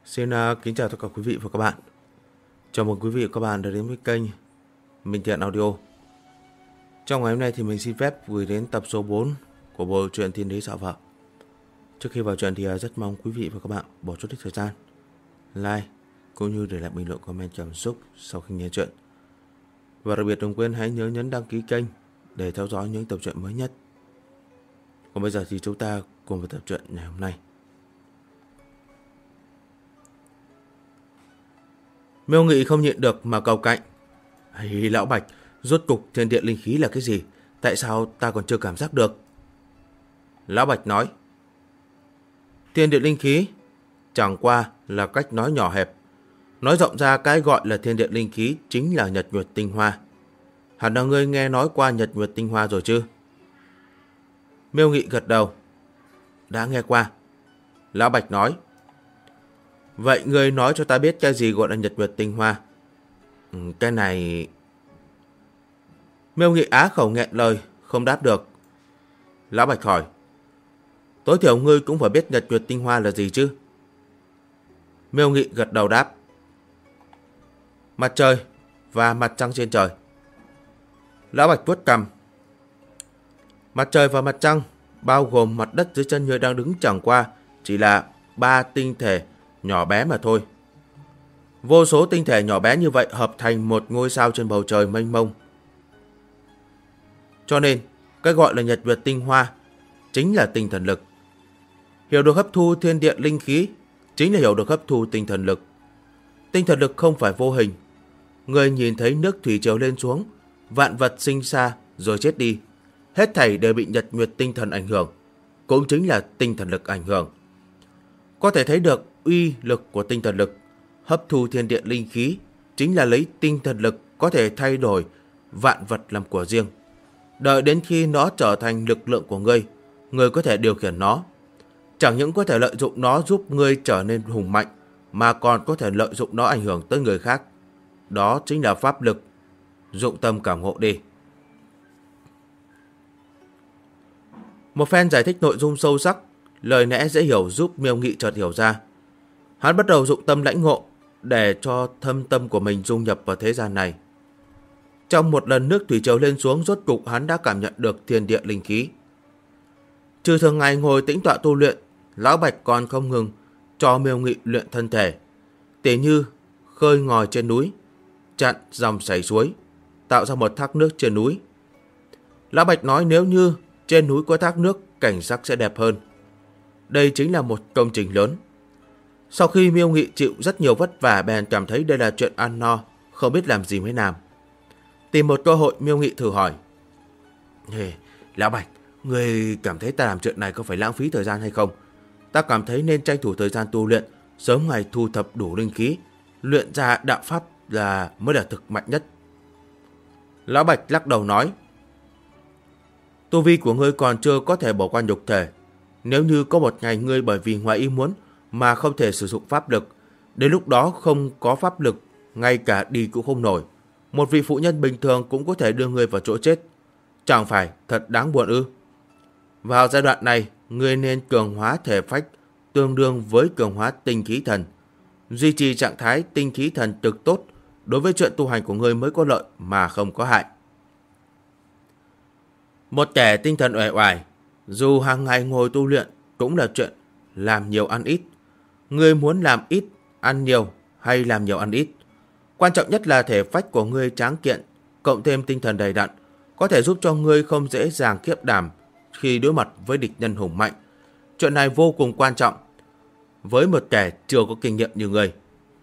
Xin kính chào tất cả quý vị và các bạn. Chào mừng quý vị và các bạn đã đến với kênh Minh Thiện Audio. Trong ngày hôm nay thì mình xin phép gửi đến tập số 4 của bộ truyện Thiên Đế Xạ Vợ. Trước khi vào truyện thì rất mong quý vị và các bạn bỏ chút ít thời gian like cũng như để lại bình luận comment cảm xúc sau khi nghe truyện. Và đặc biệt đừng quên hãy nhớ nhấn đăng ký kênh để theo dõi những tập truyện mới nhất. Còn bây giờ thì chúng ta cùng vào tập truyện ngày hôm nay. Miêu Nghị không nhịn được mà cầu cạnh. Hay lão Bạch, rốt cục thiên địa linh khí là cái gì? Tại sao ta còn chưa cảm giác được? Lão Bạch nói, thiên địa linh khí chẳng qua là cách nói nhỏ hẹp. Nói rộng ra cái gọi là thiên địa linh khí chính là nhật nguyệt tinh hoa. Hẳn là ngươi nghe nói qua nhật nguyệt tinh hoa rồi chứ? Miêu Nghị gật đầu. Đã nghe qua. Lão Bạch nói, vậy ngươi nói cho ta biết cái gì gọi là nhật nguyệt tinh hoa? Cái này... Miêu Nghị á khẩu nghẹn lời, không đáp được. Lão Bạch hỏi, tối thiểu ngươi cũng phải biết nhật nguyệt tinh hoa là gì chứ? Miêu Nghị gật đầu đáp, mặt trời và mặt trăng trên trời. Lão Bạch vuốt cằm. Mặt trời và mặt trăng bao gồm mặt đất dưới chân ngươi đang đứng chẳng qua chỉ là 3 tinh thể nhỏ bé mà thôi. Vô số tinh thể nhỏ bé như vậy hợp thành một ngôi sao trên bầu trời mênh mông. Cho nên, cái gọi là nhật nguyệt tinh hoa chính là tinh thần lực. Hiểu được hấp thu thiên địa linh khí chính là hiểu được hấp thu tinh thần lực. Tinh thần lực không phải vô hình. Người nhìn thấy nước thủy triều lên xuống, vạn vật sinh ra rồi chết đi. Hết thảy đều bị nhật nguyệt tinh thần ảnh hưởng, cũng chính là tinh thần lực ảnh hưởng. Có thể thấy được uy lực của tinh thần lực. Hấp thu thiên địa linh khí chính là lấy tinh thần lực có thể thay đổi vạn vật làm của riêng. Đợi đến khi nó trở thành lực lượng của ngươi, ngươi có thể điều khiển nó. Chẳng những có thể lợi dụng nó giúp ngươi trở nên hùng mạnh, mà còn có thể lợi dụng nó ảnh hưởng tới người khác. Đó chính là pháp lực. Dụng tâm cảm ngộ đi. Một phen giải thích nội dung sâu sắc, lời lẽ dễ hiểu giúp Miêu Nghị chợt hiểu ra. Hắn bắt đầu dụng tâm lãnh ngộ để cho thâm tâm của mình dung nhập vào thế gian này. Trong một lần nước thủy triều lên xuống, rốt cục hắn đã cảm nhận được thiên địa linh khí. Trừ thường ngày ngồi tĩnh tọa tu luyện, Lão Bạch còn không ngừng cho Miêu Nghị luyện thân thể, tỉ như khơi ngòi trên núi, chặn dòng chảy suối, tạo ra một thác nước trên núi. Lão Bạch nói nếu như trên núi có thác nước, cảnh sắc sẽ đẹp hơn. Đây chính là một công trình lớn. Sau khi Miêu Nghị chịu rất nhiều vất vả, bèn cảm thấy đây là chuyện ăn no, không biết làm gì mới làm. Tìm một cơ hội, Miêu Nghị thử hỏi, Lão Bạch, ngươi cảm thấy ta làm chuyện này có phải lãng phí thời gian hay không? Ta cảm thấy nên tranh thủ thời gian tu luyện, sớm ngày thu thập đủ linh khí, luyện ra đạo pháp mới là thực mạnh nhất. Lão Bạch lắc đầu nói, tu vi của ngươi còn chưa có thể bỏ qua nhục thể. Nếu như có một ngày ngươi bởi vì ngoài ý muốn mà không thể sử dụng pháp lực, đến lúc đó không có pháp lực, ngay cả đi cũng không nổi. Một vị phụ nhân bình thường cũng có thể đưa ngươi vào chỗ chết. Chẳng phải thật đáng buồn ư? Vào giai đoạn này, ngươi nên cường hóa thể phách tương đương với cường hóa tinh khí thần. Duy trì trạng thái tinh khí thần cực tốt, đối với chuyện tu hành của ngươi mới có lợi mà không có hại. Một kẻ tinh thần uể oải, dù hàng ngày ngồi tu luyện cũng là chuyện làm nhiều ăn ít. Ngươi muốn làm ít, ăn nhiều hay làm nhiều ăn ít? Quan trọng nhất là thể phách của ngươi tráng kiện, cộng thêm tinh thần đầy đặn, có thể giúp cho ngươi không dễ dàng khiếp đảm khi đối mặt với địch nhân hùng mạnh. Chuyện này vô cùng quan trọng với một kẻ chưa có kinh nghiệm như ngươi.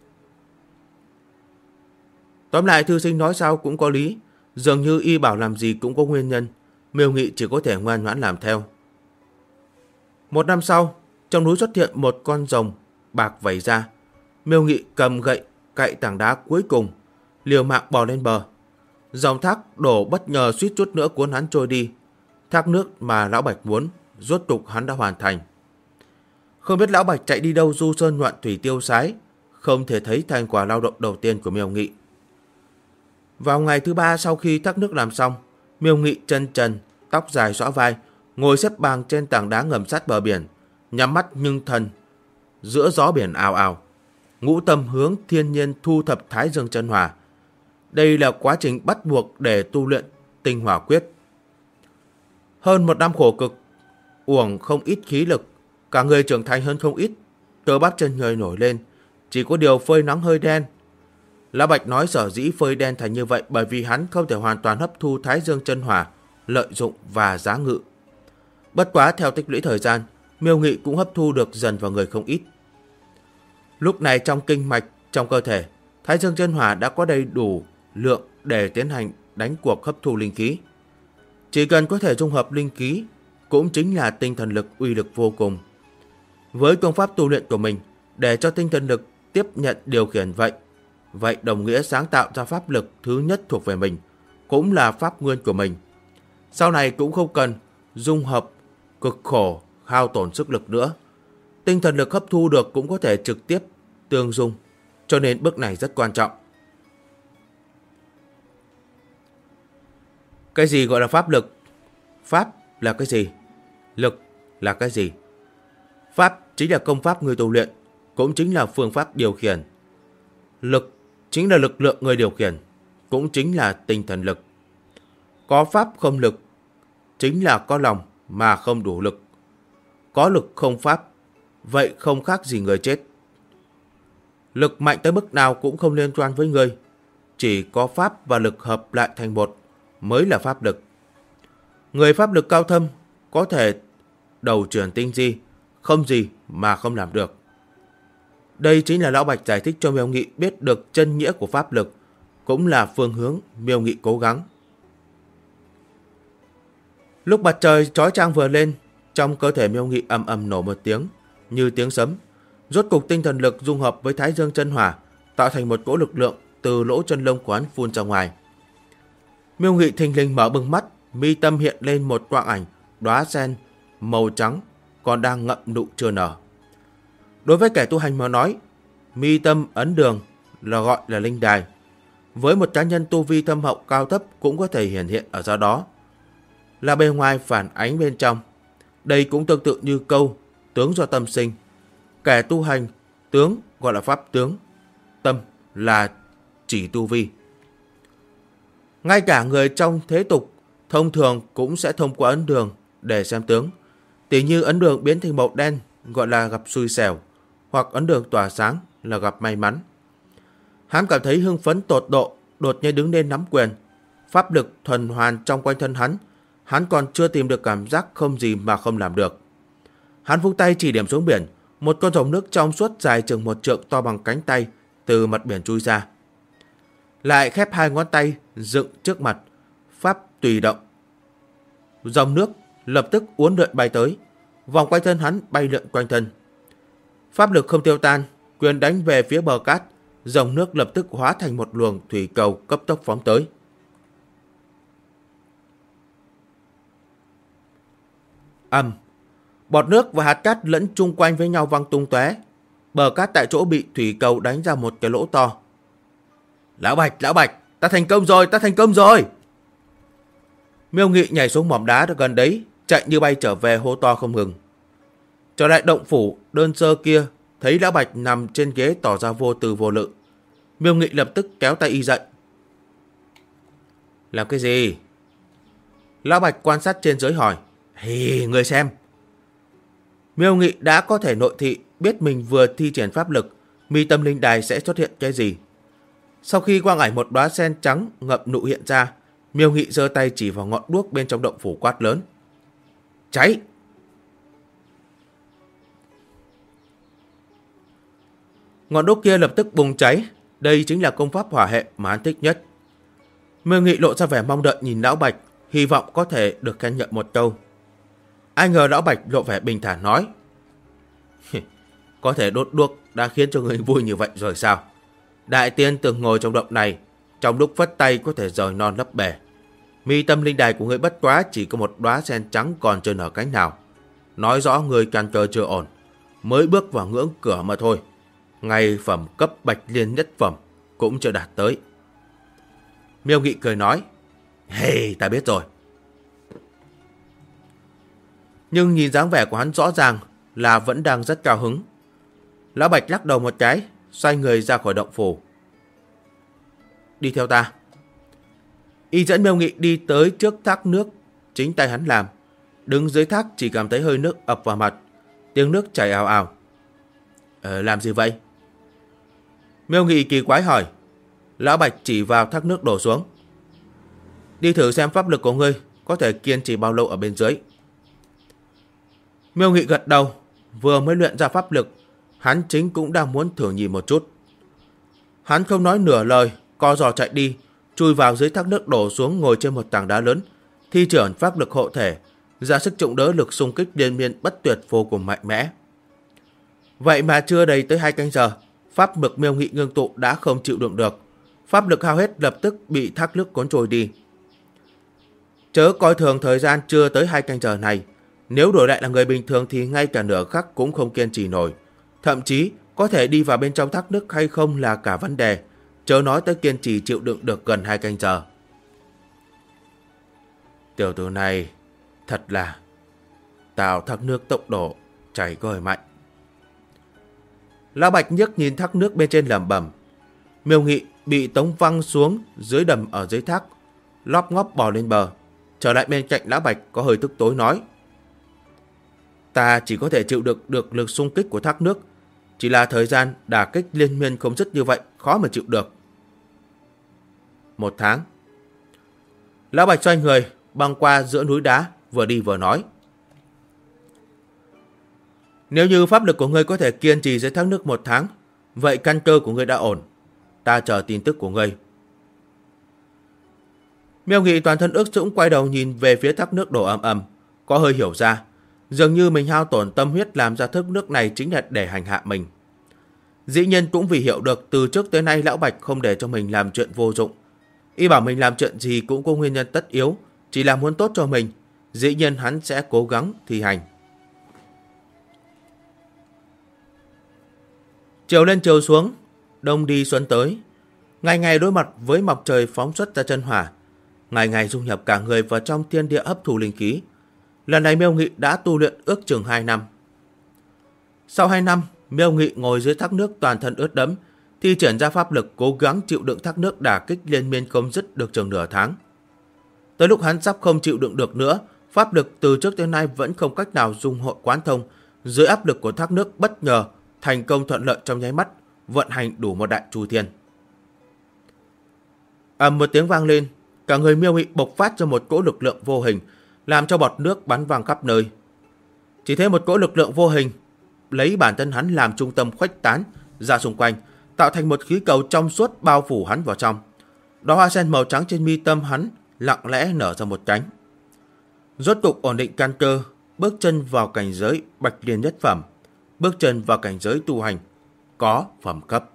Tóm lại, thư sinh nói sao cũng có lý, dường như y bảo làm gì cũng có nguyên nhân. Miêu Nghị chỉ có thể ngoan ngoãn làm theo. Một năm sau, trong núi xuất hiện một con rồng bạc vẩy ra. Miêu Nghị cầm gậy cạy tảng đá cuối cùng, liều mạng bò lên bờ. Dòng thác đổ bất ngờ suýt chút nữa cuốn hắn trôi đi. Thác nước mà Lão Bạch muốn, rốt cục hắn đã hoàn thành. Không biết Lão Bạch chạy đi đâu du sơn ngoạn thủy tiêu sái, không thể thấy thành quả lao động đầu tiên của Miêu Nghị. Vào ngày thứ 3 sau khi thác nước làm xong, Miêu Nghị chân trần, tóc dài xõa vai, ngồi xếp bằng trên tảng đá ngầm sát bờ biển, nhắm mắt nhưng thần giữa gió biển ào ào. ngũ tâm hướng thiên nhiên thu thập Thái Dương chân hỏa. Đây là quá trình bắt buộc để tu luyện tinh hỏa quyết. Hơn 1 năm khổ cực, uổng không ít khí lực, cả người trưởng thành hơn không ít, cơ bắp chân người nổi lên, chỉ có điều phơi nắng hơi đen. Lão Bạch nói sở dĩ phơi đen thành như vậy bởi vì hắn không thể hoàn toàn hấp thu Thái Dương chân hỏa, lợi dụng và giá ngự. Bất quá theo tích lũy thời gian, Miêu Nghị cũng hấp thu được dần vào người không ít. Lúc này trong kinh mạch, trong cơ thể, Thái Dương chân hỏa đã có đầy đủ lượng để tiến hành đánh cuộc hấp thu linh khí. Chỉ cần có thể dung hợp linh khí, cũng chính là tinh thần lực uy lực vô cùng. Với công pháp tu luyện của mình, để cho tinh thần lực tiếp nhận điều khiển vậy đồng nghĩa sáng tạo ra pháp lực thứ nhất thuộc về mình, cũng là pháp nguyên của mình. Sau này cũng không cần dung hợp cực khổ, hao tổn sức lực nữa. Tinh thần lực hấp thu được cũng có thể trực tiếp tương dung, cho nên bước này rất quan trọng. Cái gì gọi là pháp lực? Pháp là cái gì? Lực là cái gì? Pháp chính là công pháp người tu luyện, cũng chính là phương pháp điều khiển. Lực chính là lực lượng người điều khiển, cũng chính là tinh thần lực. Có pháp không lực, chính là có lòng mà không đủ lực. Có lực không pháp, vậy không khác gì người chết. Lực mạnh tới mức nào cũng không liên quan với người. Chỉ có pháp và lực hợp lại thành một mới là pháp lực. Người pháp lực cao thâm có thể đầu chuyển tinh di, không gì mà không làm được. Đây chính là Lão Bạch giải thích cho Miêu Nghị biết được chân nghĩa của pháp lực, cũng là phương hướng Miêu Nghị cố gắng. Lúc mặt trời chói chang vừa lên, trong cơ thể Miêu Nghị ầm ầm nổ một tiếng, như tiếng sấm. Rốt cục tinh thần lực dung hợp với Thái Dương chân hỏa, tạo thành một cỗ lực lượng từ lỗ chân lông của hắn phun ra ngoài. Miêu Nghị thình lình mở bừng mắt, mi tâm hiện lên một quang ảnh đóa sen màu trắng còn đang ngậm nụ chưa nở. Đối với kẻ tu hành mà nói, mi tâm ấn đường là gọi là linh đài. Với một cá nhân tu vi thâm hậu cao thấp cũng có thể hiển hiện ở do đó, là bề ngoài phản ánh bên trong. Đây cũng tương tự như câu tướng do tâm sinh. Kẻ tu hành, tướng gọi là pháp tướng, tâm là chỉ tu vi. Ngay cả người trong thế tục thông thường cũng sẽ thông qua ấn đường để xem tướng. Tỉ như ấn đường biến thành màu đen gọi là gặp xui xẻo, hoặc ấn đường tỏa sáng là gặp may mắn. Hắn cảm thấy hưng phấn tột độ, đột nhiên đứng lên nắm quyền. Pháp lực thuần hoàn trong quanh thân hắn còn chưa tìm được cảm giác không gì mà không làm được. Hắn vung tay chỉ điểm xuống biển, một con rồng nước trong suốt dài chừng 1 trượng to bằng cánh tay từ mặt biển chui ra. Lại khép 2 ngón tay dựng trước mặt, pháp tùy động. Dòng nước lập tức uốn lượn bay tới, vòng quanh thân hắn bay lượn quanh thân. Pháp lực không tiêu tan, quyền đánh về phía bờ cát, dòng nước lập tức hóa thành một luồng thủy cầu cấp tốc phóng tới. Bọt nước và hạt cát lẫn chung quanh với nhau văng tung tóe. Bờ cát tại chỗ bị thủy cầu đánh ra một cái lỗ to. Lão Bạch, ta thành công rồi. Miêu Nghị nhảy xuống mỏm đá gần đấy, chạy như bay trở về hô to không ngừng. Trở lại động phủ đơn sơ kia, thấy Lão Bạch nằm trên ghế tỏ ra vô tư vô lự. Miêu Nghị lập tức kéo tay y dậy. Làm cái gì? Lão Bạch quan sát trên dưới hỏi. Người xem. Miêu Nghị đã có thể nội thị, biết mình vừa thi triển pháp lực, mi tâm linh đài sẽ xuất hiện cái gì. Sau khi quang ảnh một đóa sen trắng ngậm nụ hiện ra, Miêu Nghị giơ tay chỉ vào ngọn đuốc bên trong động phủ quát lớn. Cháy! Ngọn đuốc kia lập tức bùng cháy. Đây chính là công pháp hỏa hệ mà hắn thích nhất. Miêu Nghị lộ ra vẻ mong đợi nhìn Lão Bạch, hy vọng có thể được khen ngợi một câu. Ai ngờ Lão Bạch lộ vẻ bình thản nói. Có thể đốt đuốc đã khiến cho người vui như vậy rồi sao? Đại tiên từng ngồi trong động này, trong lúc phất tay có thể rời non lấp bể. Mi tâm linh đài của người bất quá chỉ có một đóa sen trắng còn chưa nở cánh nào. Nói rõ người căn cơ chưa ổn, mới bước vào ngưỡng cửa mà thôi. Ngay phẩm cấp bạch liên nhất phẩm cũng chưa đạt tới. Miêu Nghị cười nói. Ta biết rồi. Nhưng nhìn dáng vẻ của hắn rõ ràng là vẫn đang rất cao hứng. Lão Bạch lắc đầu một cái, xoay người ra khỏi động phủ. Đi theo ta. Y dẫn Miêu Nghị đi tới trước thác nước chính tay hắn làm. Đứng dưới thác chỉ cảm thấy hơi nước ập vào mặt, tiếng nước chảy ào ào. Làm gì vậy? Miêu Nghị kỳ quái hỏi. Lão Bạch chỉ vào thác nước đổ xuống. Đi thử xem pháp lực của ngươi có thể kiên trì bao lâu ở bên dưới. Miêu Nghị gật đầu. Vừa mới luyện ra pháp lực, hắn chính cũng đang muốn thử nhìn một chút. Hắn không nói nửa lời, co giò chạy đi, chui vào dưới thác nước đổ xuống, ngồi trên một tảng đá lớn, thi triển pháp lực hộ thể, ra sức chống đỡ lực xung kích liên miên bất tuyệt vô cùng mạnh mẽ. Vậy mà chưa đầy tới 2 canh giờ, pháp lực Miêu Nghị ngưng tụ đã không chịu đựng được, pháp lực hao hết lập tức bị thác nước cuốn trôi đi. Chớ coi thường thời gian chưa tới 2 canh giờ này, nếu đổi lại là người bình thường thì ngay cả nửa khắc cũng không kiên trì nổi, thậm chí có thể đi vào bên trong thác nước hay không là cả vấn đề, chớ nói tới kiên trì chịu đựng được gần 2 canh giờ. Tiểu tử này thật là tạo thác nước tốc độ chảy hơi mạnh. Lão Bạch nhức nhìn thác nước bên trên lẩm bẩm. Miêu Nghị bị tống văng xuống dưới đầm ở dưới thác, lóp ngóp bò lên bờ, trở lại bên cạnh Lão Bạch có hơi tức tối nói. Ta chỉ có thể chịu được lực xung kích của thác nước, chỉ là thời gian đả kích liên miên không dứt như vậy, khó mà chịu được. 1 tháng. Lão Bạch xoay người băng qua giữa núi đá, vừa đi vừa nói. Nếu như pháp lực của ngươi có thể kiên trì dưới thác nước 1 tháng, vậy căn cơ của ngươi đã ổn. Ta chờ tin tức của ngươi. Miêu Nghị toàn thân ướt sũng quay đầu nhìn về phía thác nước đổ ầm ầm, có hơi hiểu ra, dường như mình hao tổn tâm huyết làm ra thác nước này chính là để hành hạ mình. Dĩ nhiên cũng vì hiểu được từ trước tới nay Lão Bạch không để cho mình làm chuyện vô dụng. Y bảo mình làm chuyện gì cũng có nguyên nhân tất yếu, chỉ là muốn tốt cho mình, dĩ nhiên hắn sẽ cố gắng thi hành. Chiều lên chiều xuống, đông đi xuân tới, ngày ngày đối mặt với mặt trời phóng xuất ra chân hỏa, ngày ngày dung nhập cả người vào trong thiên địa hấp thụ linh khí. Lần này Miêu Nghị đã tu luyện ước chừng 2 năm. Sau 2 năm, Miêu Nghị ngồi dưới thác nước toàn thân ướt đẫm, thi triển ra pháp lực cố gắng chịu đựng thác nước đả kích liên miên không dứt được chừng nửa tháng. Tới lúc hắn sắp không chịu đựng được nữa, pháp lực từ trước tới nay vẫn không cách nào dung hội quán thông, dưới áp lực của thác nước bất ngờ thành công thuận lợi trong nháy mắt, vận hành đủ một đại chu thiên. Ầm một tiếng vang lên, cả người Miêu Nghị bộc phát ra một cỗ lực lượng vô hình, làm cho bọt nước bắn văng khắp nơi. Chỉ thấy một cỗ lực lượng vô hình lấy bản thân hắn làm trung tâm khuếch tán ra xung quanh, tạo thành một khí cầu trong suốt bao phủ hắn vào trong. Đóa hoa sen màu trắng trên mi tâm hắn lặng lẽ nở ra một cánh. Rốt cục ổn định căn cơ, bước chân vào cảnh giới Bạch Liên nhất phẩm, bước chân vào cảnh giới tu hành có phẩm cấp.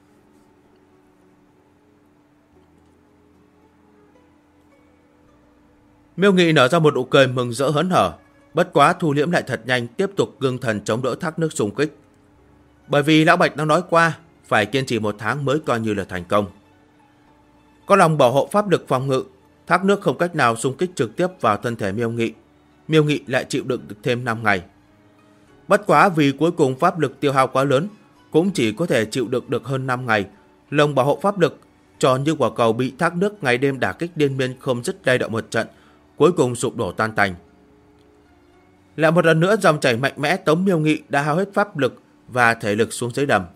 Miêu Nghị nở ra một nụ cười mừng rỡ hớn hở, bất quá thu liễm lại thật nhanh, tiếp tục ngưng thần chống đỡ thác nước xung kích. Bởi vì Lão Bạch đã nói qua, phải kiên trì 1 tháng mới coi như là thành công. Có lòng bảo hộ pháp lực phòng ngự, thác nước không cách nào xung kích trực tiếp vào thân thể Miêu Nghị. Miêu Nghị lại chịu đựng được thêm 5 ngày. Bất quá vì cuối cùng pháp lực tiêu hao quá lớn, cũng chỉ có thể chịu đựng được hơn 5 ngày. Lồng bảo hộ pháp lực tròn như quả cầu bị thác nước ngày đêm đả kích liên miên không dứt lay động một trận, cuối cùng sụp đổ tan tành. Lại một lần nữa dòng chảy mạnh mẽ tống Miêu Nghị đã hao hết pháp lực và thể lực xuống dưới đầm.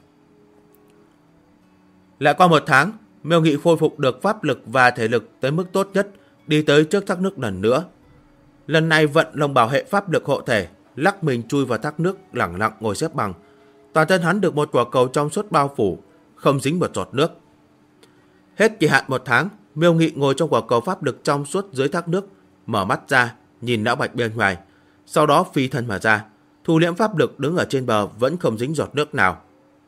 Lại qua 1 tháng, Miêu Nghị khôi phục được pháp lực và thể lực tới mức tốt nhất, đi tới trước thác nước lần nữa. Lần này vận lồng bảo hệ pháp lực hộ thể, lắc mình chui vào thác nước, lẳng lặng ngồi xếp bằng. Toàn thân hắn được một quả cầu trong suốt bao phủ, không dính một giọt nước. Hết kỳ hạn 1 tháng, Miêu Nghị ngồi trong quả cầu pháp lực trong suốt dưới thác nước, mở mắt ra, nhìn Lão Bạch bên ngoài, sau đó phi thân mà ra, thu liễm pháp lực đứng ở trên bờ vẫn không dính giọt nước nào.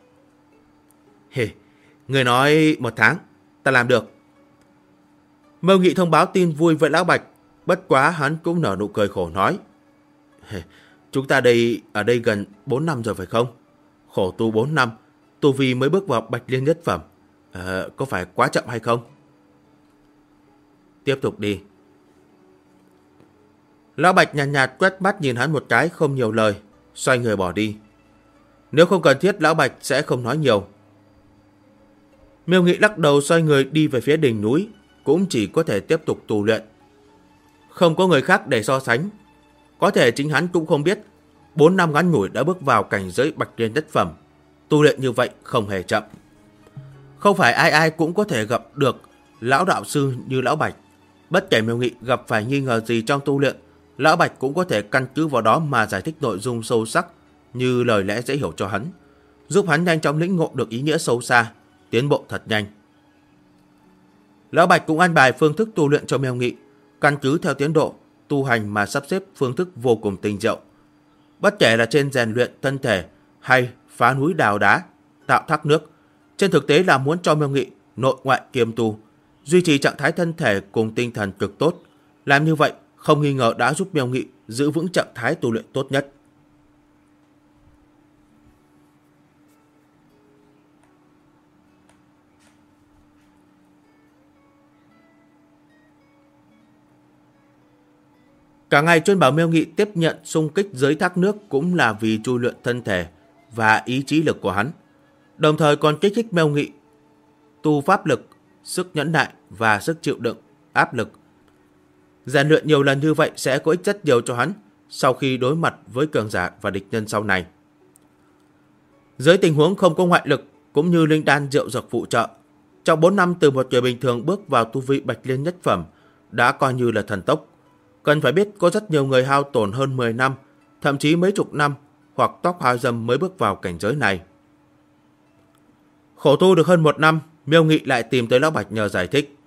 Người nói 1 tháng, ta làm được. Miêu Nghị thông báo tin vui với Lão Bạch, bất quá hắn cũng nở nụ cười khổ nói. Chúng ta ở đây gần 4 năm rồi phải không? Khổ tu 4 năm, tu vi mới bước vào Bạch Liên nhất phẩm. Có phải quá chậm hay không? Tiếp tục đi. Lão Bạch nhàn nhạt quét mắt nhìn hắn một cái, không nhiều lời, xoay người bỏ đi. Nếu không cần thiết Lão Bạch sẽ không nói nhiều. Miêu Nghị lắc đầu xoay người đi về phía đỉnh núi, cũng chỉ có thể tiếp tục tu luyện. Không có người khác để so sánh. Có thể chính hắn cũng không biết 4 năm ngắn ngủi đã bước vào cảnh giới Bạch Liên Nhất Phẩm. Tu luyện như vậy không hề chậm. Không phải ai ai cũng có thể gặp được lão đạo sư như lão Bạch. Bất kể Miêu Nghị gặp phải nghi ngờ gì trong tu luyện, lão Bạch cũng có thể căn cứ vào đó mà giải thích nội dung sâu sắc như lời lẽ dễ hiểu cho hắn, giúp hắn nhanh chóng lĩnh ngộ được ý nghĩa sâu xa, tiến bộ thật nhanh. Lão Bạch cũng an bài phương thức tu luyện cho Miêu Nghị, căn cứ theo tiến độ tu hành mà sắp xếp phương thức vô cùng tinh diệu. Bất kể là trên rèn luyện thân thể hay phá núi đào đá, tạo thác nước, trên thực tế là muốn cho Miêu Nghị nội ngoại kiêm tu, duy trì trạng thái thân thể cùng tinh thần cực tốt. Làm như vậy không nghi ngờ đã giúp Miêu Nghị giữ vững trạng thái tu luyện tốt nhất. Cả ngày chuyên bảo Miêu Nghị tiếp nhận xung kích dưới thác nước cũng là vì tu luyện thân thể và ý chí lực của hắn, đồng thời còn kích thích Miêu Nghị tu pháp lực, sức nhẫn nại và sức chịu đựng áp lực. Rèn luyện nhiều lần như vậy sẽ có ích rất nhiều cho hắn sau khi đối mặt với cường giả và địch nhân sau này. Dưới tình huống không có ngoại lực cũng như linh đan rượu dược phụ trợ, trong 4 năm từ một người bình thường bước vào tu vi Bạch Liên Nhất Phẩm đã coi như là thần tốc. Cần phải biết có rất nhiều người hao tổn hơn 10 năm, thậm chí mấy chục năm hoặc tóc hai dâm mới bước vào cảnh giới này. Khổ tu được hơn 1 năm, Miêu Nghị lại tìm tới Lão Bạch nhờ giải thích.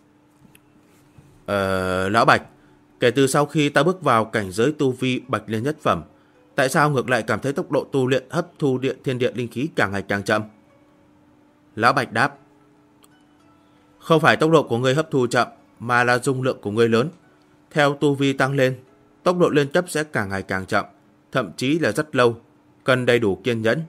Lão Bạch, kể từ sau khi ta bước vào cảnh giới tu vi Bạch Liên Nhất Phẩm, tại sao ngược lại cảm thấy tốc độ tu luyện hấp thu thiên địa linh khí càng ngày càng chậm? Lão Bạch đáp. Không phải tốc độ của ngươi hấp thu chậm, mà là dung lượng của ngươi lớn. Theo tu vi tăng lên, tốc độ lên cấp sẽ càng ngày càng chậm, thậm chí là rất lâu, cần đầy đủ kiên nhẫn.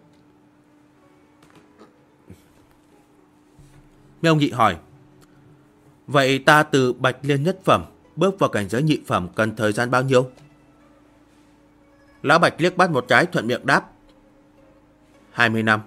Miêu Nghị hỏi. Vậy ta từ Bạch Liên Nhất Phẩm bước vào cảnh giới nhị phẩm cần thời gian bao nhiêu? Lão Bạch liếc mắt một cái thuận miệng đáp. 20 năm.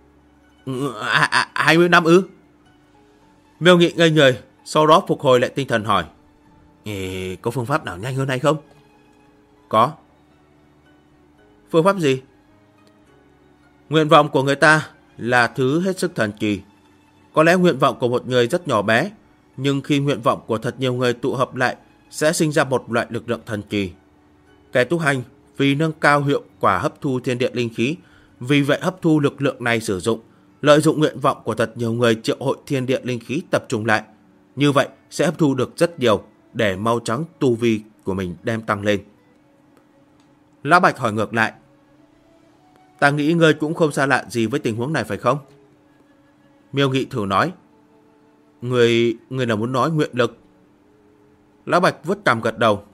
20 năm ư? Miêu Nghị ngây người, sau đó phục hồi lại tinh thần hỏi. Có phương pháp nào nhanh hơn hay không? Có. Phương pháp gì? Nguyện vọng của người ta là thứ hết sức thần kỳ. Có lẽ nguyện vọng của một người rất nhỏ bé, nhưng khi nguyện vọng của thật nhiều người tụ hợp lại sẽ sinh ra một loại lực lượng thần kỳ. Kẻ tu hành vì nâng cao hiệu quả hấp thu thiên địa linh khí, vì vậy hấp thu lực lượng này sử dụng, lợi dụng nguyện vọng của thật nhiều người triệu hội thiên địa linh khí tập trung lại. Như vậy sẽ hấp thu được rất nhiều để mau chóng tu vi của mình đem tăng lên. Lão Bạch hỏi ngược lại. Ta nghĩ ngươi cũng không xa lạ gì với tình huống này phải không? Miêu Nghị thử nói. Người là muốn nói nguyện lực? Lão Bạch vuốt cằm gật đầu.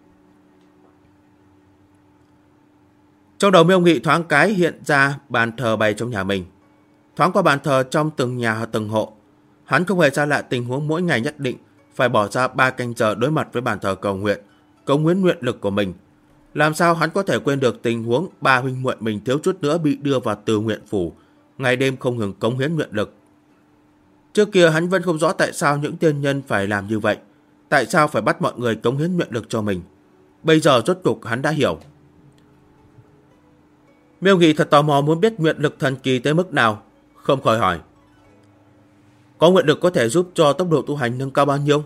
Trong đầu Miêu Nghị thoáng cái hiện ra bàn thờ bày trong nhà mình. Thoáng qua bàn thờ trong từng nhà từng hộ. Hắn không hề xa lạ tình huống mỗi ngày nhất định phải bỏ ra 3 canh giờ đối mặt với bàn thờ cầu nguyện, cống hiến nguyện lực của mình. Làm sao hắn có thể quên được tình huống ba huynh muội mình thiếu chút nữa bị đưa vào từ nguyện phủ, ngày đêm không ngừng cống hiến nguyện lực. Trước kia hắn vẫn không rõ tại sao những tiên nhân phải làm như vậy, tại sao phải bắt mọi người cống hiến nguyện lực cho mình. Bây giờ rốt cục hắn đã hiểu. Miêu Nghị thật tò mò muốn biết nguyện lực thần kỳ tới mức nào, không khỏi hỏi. Có nguyện lực có thể giúp cho tốc độ tu hành nâng cao bao nhiêu?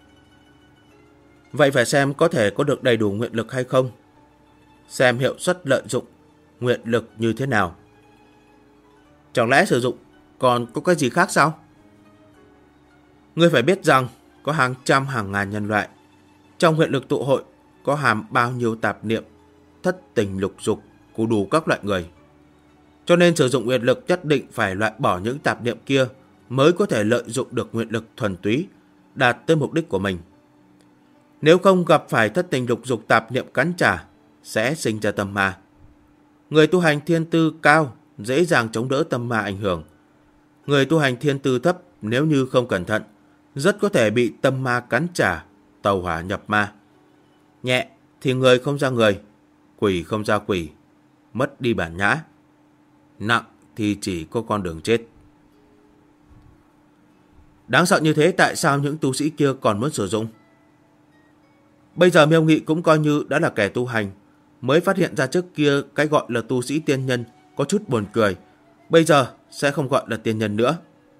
Vậy phải xem có thể có được đầy đủ nguyện lực hay không, xem hiệu suất lợi dụng nguyện lực như thế nào. Chẳng lẽ sử dụng còn có cái gì khác sao? Ngươi phải biết rằng có hàng trăm hàng ngàn nhân loại, trong nguyện lực tụ hội có hàm bao nhiêu tạp niệm, thất tình lục dục của đủ các loại người. Cho nên sử dụng nguyện lực nhất định phải loại bỏ những tạp niệm kia mới có thể lợi dụng được nguyện lực thuần túy, đạt tới mục đích của mình. Nếu không gặp phải thất tình lục dục tạp niệm cắn trả, sẽ sinh ra tâm ma. Người tu hành thiên tư cao dễ dàng chống đỡ tâm ma ảnh hưởng. Người tu hành thiên tư thấp nếu như không cẩn thận, rất có thể bị tâm ma cắn trả, tàu hỏa nhập ma. Nhẹ thì người không ra người, quỷ không ra quỷ, mất đi bản nhã. Nặng thì chỉ có con đường chết. Đáng sợ như thế tại sao những tu sĩ kia còn muốn sử dụng? Bây giờ Miêu Nghị cũng coi như đã là kẻ tu hành, mới phát hiện ra trước kia cái gọi là tu sĩ tiên nhân có chút buồn cười, bây giờ sẽ không gọi là tiên nhân nữa.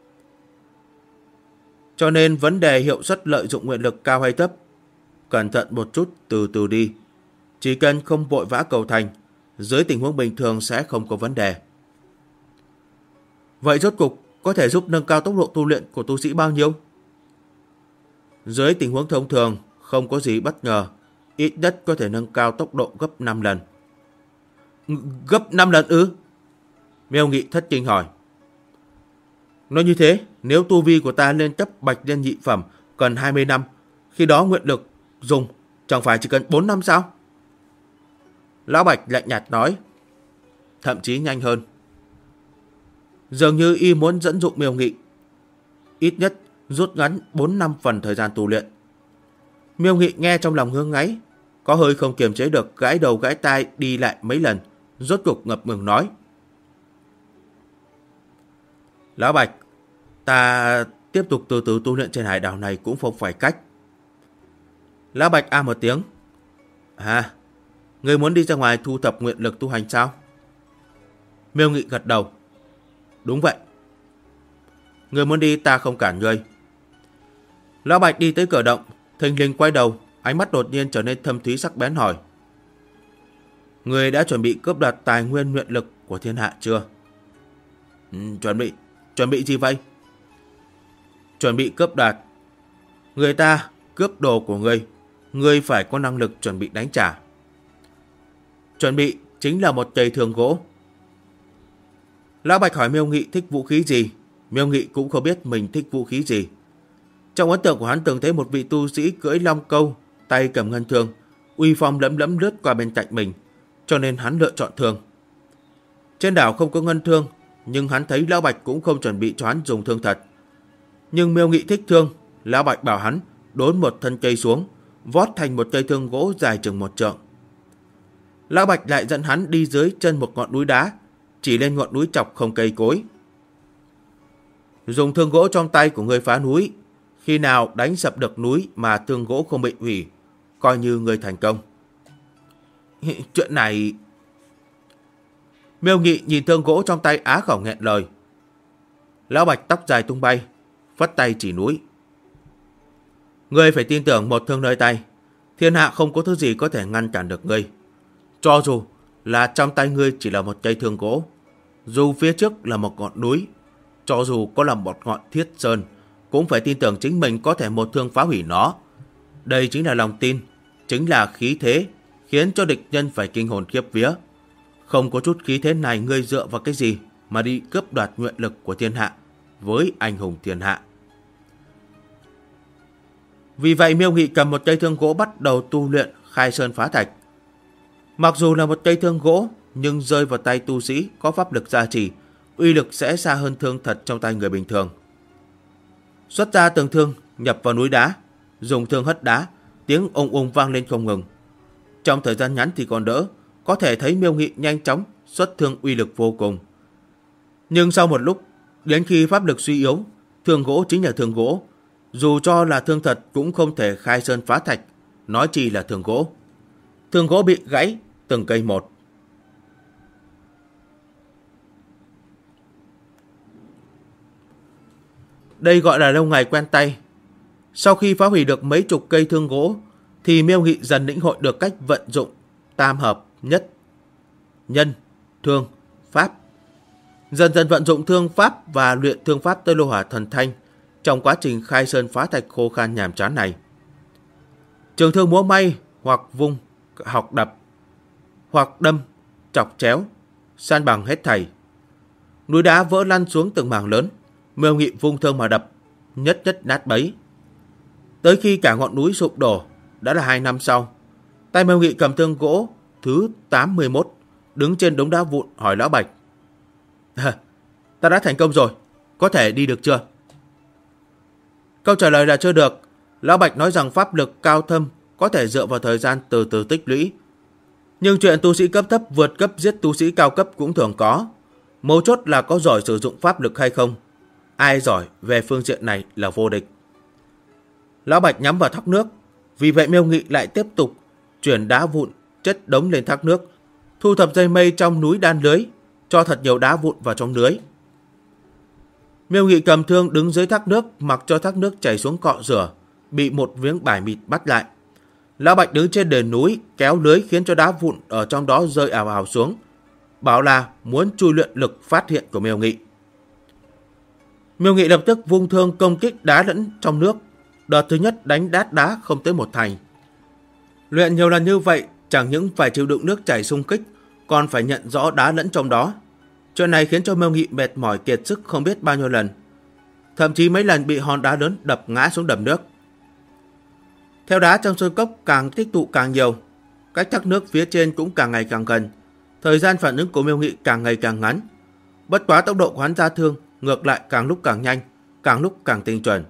Cho nên vấn đề hiệu suất lợi dụng nguyện lực cao hay thấp, cẩn thận một chút, từ từ đi. Chỉ cần không vội vã cầu thành, dưới tình huống bình thường sẽ không có vấn đề. Vậy rốt cục có thể giúp nâng cao tốc độ tu luyện của tu sĩ bao nhiêu? Dưới tình huống thông thường, không có gì bất ngờ, ít nhất có thể nâng cao tốc độ gấp 5 lần. Gấp 5 lần ư? Miêu Nghị thất kinh hỏi. Nói như thế, nếu tu vi của ta lên cấp bạch liên nhị phẩm cần 20 năm, khi đó nguyện lực dùng chẳng phải chỉ cần 4 năm sao? Lão Bạch lạnh nhạt nói. Thậm chí nhanh hơn. Dường như y muốn dẫn dụ Miêu Nghị ít nhất rút ngắn 4 năm phần thời gian tu luyện. Miêu Nghị nghe trong lòng ngứa ngáy, có hơi không kiềm chế được, gãi đầu gãi tai đi lại mấy lần, rốt cục ngập ngừng nói. Lão Bạch, ta tiếp tục từ từ tu luyện trên hải đảo này cũng không phải cách. Lão Bạch a một tiếng. À, ngươi muốn đi ra ngoài thu thập nguyện lực tu hành sao? Miêu Nghị gật đầu. Đúng vậy. Ngươi muốn đi ta không cản ngươi. Lão Bạch đi tới cửa động, thình lình quay đầu, ánh mắt đột nhiên trở nên thâm thúy sắc bén hỏi. Ngươi đã chuẩn bị cướp đoạt tài nguyên nguyện lực của thiên hạ chưa? Chuẩn bị gì vậy? Chuẩn bị cướp đoạt. Người ta cướp đồ của ngươi phải có năng lực chuẩn bị đánh trả. Chuẩn bị chính là một cây thương gỗ. Lão Bạch hỏi Miêu Nghị thích vũ khí gì. Miêu Nghị cũng không biết mình thích vũ khí gì. Trong ấn tượng của hắn từng thấy một vị tu sĩ cưỡi long câu, tay cầm ngân thương, uy phong lẫm lẫm lướt qua bên cạnh mình, cho nên hắn lựa chọn thương. Trên đảo không có ngân thương, nhưng hắn thấy Lão Bạch cũng không chuẩn bị cho hắn dùng thương thật. Nhưng Miêu Nghị thích thương, Lão Bạch bảo hắn đốn một thân cây xuống, vót thành một cây thương gỗ dài chừng 1 trượng. Lão Bạch lại dẫn hắn đi dưới chân một ngọn núi đá, chỉ lên ngọn núi chọc không cây cối. Dùng thương gỗ trong tay của người phá núi, khi nào đánh sập được núi mà thương gỗ không bị hủy, coi như người thành công. Chuyện này... Miêu Nghị nhìn thương gỗ trong tay á khẩu nghẹn lời. Lão Bạch tóc dài tung bay, phất tay chỉ núi. Ngươi phải tin tưởng một thương nơi tay, thiên hạ không có thứ gì có thể ngăn cản được ngươi. Cho dù là trong tay ngươi chỉ là một cây thương gỗ, dù phía trước là một ngọn núi, cho dù có là một ngọn thiết sơn, cũng phải tin tưởng chính mình có thể một thương phá hủy nó. Đây chính là lòng tin, chính là khí thế, khiến cho địch nhân phải kinh hồn khiếp vía. Không có chút khí thế này, ngươi dựa vào cái gì mà đi cướp đoạt nguyện lực của thiên hạ với anh hùng thiên hạ? Vì vậy Miêu Nghị cầm một cây thương gỗ bắt đầu tu luyện khai sơn phá thạch. Mặc dù là một cây thương gỗ, nhưng rơi vào tay tu sĩ có pháp lực gia trì, uy lực sẽ xa hơn thương thật trong tay người bình thường. Xuất ra từng thương, nhập vào núi đá, dùng thương hất đá, tiếng ùng ùng vang lên không ngừng. Trong thời gian ngắn thì còn đỡ, có thể thấy Miêu Nghị nhanh chóng xuất thương uy lực vô cùng. Nhưng sau một lúc, đến khi pháp lực suy yếu, thương gỗ chính là thương gỗ, dù cho là thương thật cũng không thể khai sơn phá thạch, nói chi là thương gỗ. Thương gỗ bị gãy từng cây một. Đây gọi là lâu ngày quen tay. Sau khi phá hủy được mấy chục cây thương gỗ, thì Miêu Nghị dần lĩnh hội được cách vận dụng tam hợp nhất, nhân, thương, pháp. Dần dần vận dụng thương pháp và luyện thương pháp tới lô hỏa thần thanh trong quá trình khai sơn phá thạch khô khan nhàm chán này. Trường thương múa may hoặc vung, học đập, hoặc đâm, chọc chéo, san bằng hết thảy. Núi đá vỡ lăn xuống từng mảng lớn, Miêu Nghị vung thương mà đập, nhất nhất nát bấy. Tới khi cả ngọn núi sụp đổ, đã là 2 năm sau. Tay Miêu Nghị cầm thương gỗ thứ 81, đứng trên đống đá vụn hỏi Lão Bạch. Ta đã thành công rồi, có thể đi được chưa? Câu trả lời là chưa được. Lão Bạch nói rằng pháp lực cao thâm có thể dựa vào thời gian từ từ tích lũy. Nhưng chuyện tu sĩ cấp thấp vượt cấp giết tu sĩ cao cấp cũng thường có. Mấu chốt là có giỏi sử dụng pháp lực hay không. ai giỏi về phương diện này là vô địch. Lão Bạch nhắm vào thác nước, vì vậy Miêu Nghị lại tiếp tục chuyển đá vụn chất đống lên thác nước, thu thập dây mây trong núi đan lưới, cho thật nhiều đá vụn vào trong lưới. Miêu Nghị cầm thương đứng dưới thác nước, mặc cho thác nước chảy xuống cọ rửa, bị một miếng vải mịt bắt lại. Lão Bạch đứng trên đền núi kéo lưới khiến cho đá vụn ở trong đó rơi ào ào xuống, bảo là muốn chui luyện lực phát hiện của Miêu Nghị. Miêu Nghị lập tức vung thương công kích đá lẫn trong nước. Đợt thứ nhất đánh đát đá không tới một thành. Luyện nhiều lần như vậy, chẳng những phải chịu đựng nước chảy xung kích, còn phải nhận rõ đá lẫn trong đó. Chuyện này khiến cho Miêu Nghị mệt mỏi kiệt sức không biết bao nhiêu lần, thậm chí mấy lần bị hòn đá lớn đập ngã xuống đầm nước. Theo đá trong sơn cốc càng tích tụ càng nhiều, cách thác nước phía trên cũng càng ngày càng gần, thời gian phản ứng của Miêu Nghị càng ngày càng ngắn. Bất quá tốc độ của hắn ra thương ngược lại càng lúc càng nhanh, càng lúc càng tinh chuẩn.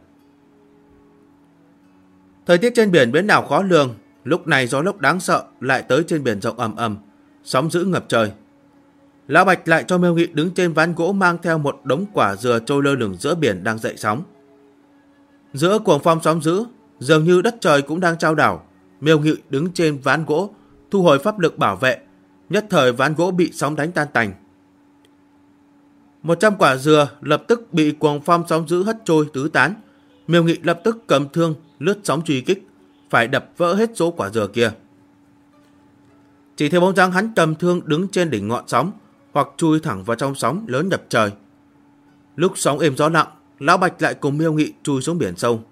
Thời tiết trên biển biến nào khó lường, lúc này gió lốc đáng sợ lại tới trên biển rộng ầm ầm, sóng dữ ngập trời. Lão Bạch lại cho Miêu Nghị đứng trên ván gỗ mang theo một đống quả dừa trôi lơ lửng giữa biển đang dậy sóng. Giữa cuồng phong sóng dữ, dường như đất trời cũng đang chao đảo. Miêu Nghị đứng trên ván gỗ, thu hồi pháp lực bảo vệ, nhất thời ván gỗ bị sóng đánh tan tành. 100 quả dừa lập tức bị cuồng phong sóng dữ hất trôi tứ tán. Miêu Nghị lập tức cầm thương lướt sóng truy kích, phải đập vỡ hết số quả dừa kia. Chỉ thấy bóng dáng hắn cầm thương đứng trên đỉnh ngọn sóng, hoặc chui thẳng vào trong sóng lớn nhập trời. Lúc sóng êm gió lặng, Lão Bạch lại cùng Miêu Nghị chui xuống biển sâu.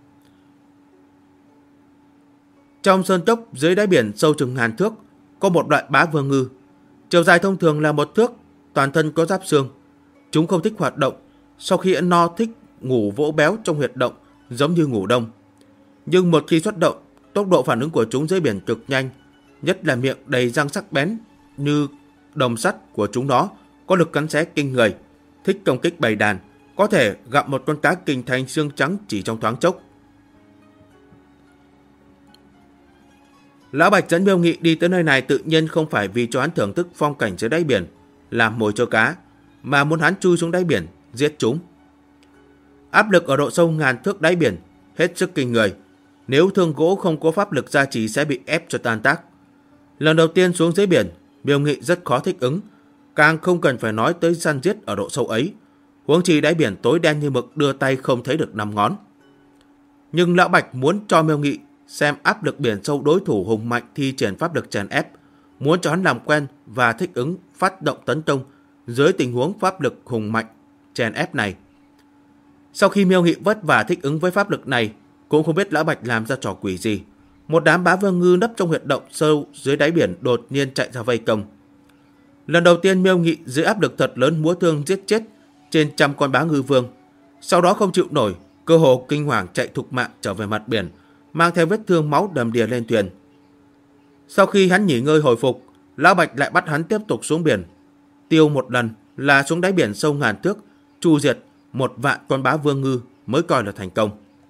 Trong sơn cốc dưới đáy biển sâu chừng ngàn thước, có một loại bá vương ngư. Chiều dài thông thường là 1 thước, toàn thân có giáp xương. Chúng không thích hoạt động, sau khi ăn no thích ngủ vỗ béo trong huyệt động, giống như ngủ đông. Nhưng một khi xuất động, tốc độ phản ứng của chúng dưới biển cực nhanh, nhất là miệng đầy răng sắc bén như đồng sắt của chúng nó có lực cắn xé kinh người, thích công kích bầy đàn, có thể gặm một con cá kinh thành xương trắng chỉ trong thoáng chốc. Lão Bạch dẫn Miêu Nghị đi tới nơi này tự nhiên không phải vì cho hắn thưởng thức phong cảnh dưới đáy biển, làm mồi cho cá, mà muốn hắn chui xuống đáy biển, giết chúng. Áp lực ở độ sâu ngàn thước đáy biển hết sức kinh người, nếu thương gỗ không có pháp lực gia trì sẽ bị ép cho tan tác. Lần đầu tiên xuống dưới biển, Miêu Nghị rất khó thích ứng, càng không cần phải nói tới săn giết ở độ sâu ấy, huống chi đáy biển tối đen như mực đưa tay không thấy được 5 ngón. Nhưng Lão Bạch muốn cho Miêu Nghị xem áp lực biển sâu đối thủ hùng mạnh thi triển pháp lực chèn ép, muốn cho hắn làm quen và thích ứng phát động tấn công dưới tình huống pháp lực hùng mạnh chèn ép này. Sau khi Miêu Nghị vất vả thích ứng với pháp lực này, cũng không biết Lão Bạch làm ra trò quỷ gì, một đám bá vương ngư nấp trong huyệt động sâu dưới đáy biển đột nhiên chạy ra vây công. Lần đầu tiên Miêu Nghị dưới áp lực thật lớn múa thương giết chết trên 100 con bá ngư vương, sau đó không chịu nổi, cơ hồ kinh hoàng chạy thục mạng trở về mặt biển, mang theo vết thương máu đầm đìa lên thuyền. Sau khi hắn nghỉ ngơi hồi phục, Lão Bạch lại bắt hắn tiếp tục xuống biển, tiêu một lần là xuống đáy biển sâu ngàn thước, tru diệt 1.000.000 con bá vương ngư mới coi là thành công.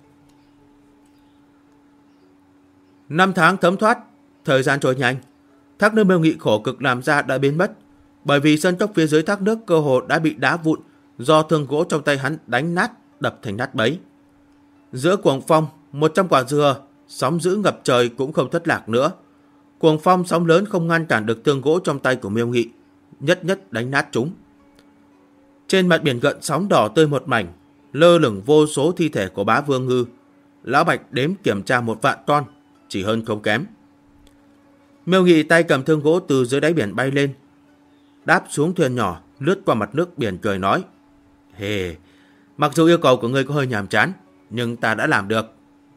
5 tháng thấm thoát, thời gian trôi nhanh. Thác nước Miêu Nghị khổ cực làm ra đã biến mất, bởi vì sân cốc phía dưới thác nước cơ hồ đã bị đá vụn do thương gỗ trong tay hắn đánh nát, đập thành nát bấy. Giữa cuồng phong, 100 quả dừa, sóng dữ ngập trời cũng không thất lạc nữa. Cuồng phong sóng lớn không ngăn cản được thương gỗ trong tay của Miêu Nghị, nhất nhất đánh nát chúng. Trên mặt biển gợn sóng đỏ tươi một mảnh, lơ lửng vô số thi thể của bá vương ngư. Lão Bạch đếm kiểm tra 1.000.000 con, chỉ hơn không kém. Miêu Nghị tay cầm thương gỗ từ dưới đáy biển bay lên, đáp xuống thuyền nhỏ, lướt qua mặt nước biển cười nói: Hề, mặc dù yêu cầu của ngươi có hơi nhàm chán, nhưng ta đã làm được.